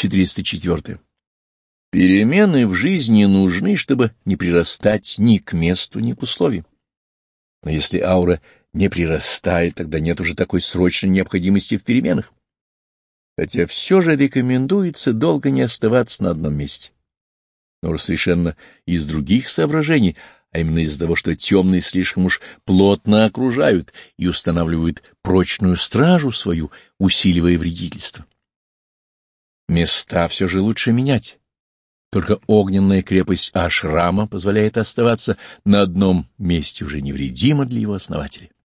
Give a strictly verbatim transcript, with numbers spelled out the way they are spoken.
четыреста четыре. Перемены в жизни нужны, чтобы не прирастать ни к месту, ни к условиям. Но если аура не прирастает, тогда нет уже такой срочной необходимости в переменах. Хотя все же рекомендуется долго не оставаться на одном месте. Но уже совершенно из других соображений, а именно из-за того, что темные слишком уж плотно окружают и устанавливают прочную стражу свою, усиливая вредительство. Места все же лучше менять. Только огненная крепость ашрама позволяет оставаться на одном месте уже невредимо для его основателя.